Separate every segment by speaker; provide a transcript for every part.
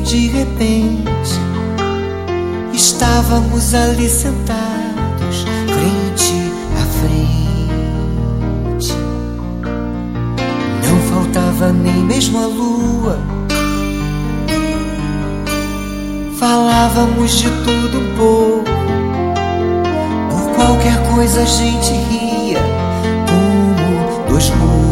Speaker 1: de repente estávamos ali sentados, frente a frente. Não faltava nem mesmo a lua. Falávamos de tudo um pouco. Por qualquer coisa a gente ria, como dois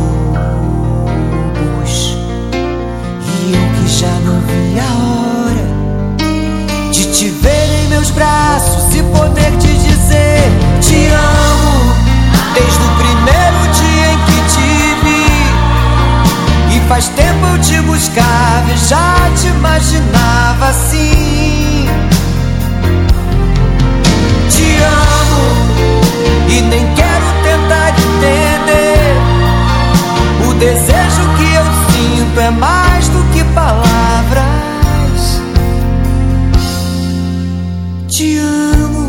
Speaker 1: bobos. E eu que já não via a hora de te ver em meus braços e poder te dizer te amo, desde o primeiro dia em que te vi. E faz tempo eu te buscava e já te imaginava assim. Te amo e nem quero tentar entender. O desejo que eu sinto é mais do que palavras. Te amo.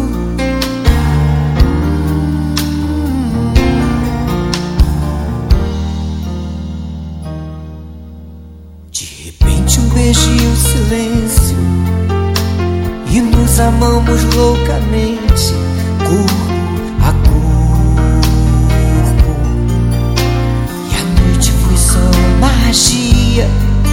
Speaker 1: De repente um beijo e um silêncio, e nos amamos loucamente, corpo a corpo. E a noite foi só magia.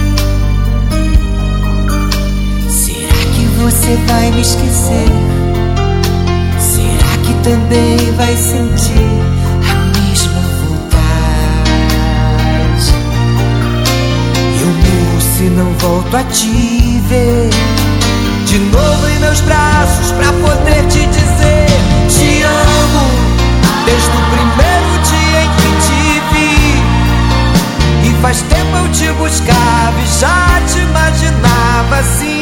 Speaker 1: Será que você vai me esquecer? Será que também vai sentir a mesma vontade? Eu morro se não volto a te ver de novo em meus braços, pra poder te dizer te amo, desde o primeiro dia em que te vi. E faz tempo eu te buscava e já te imaginava assim.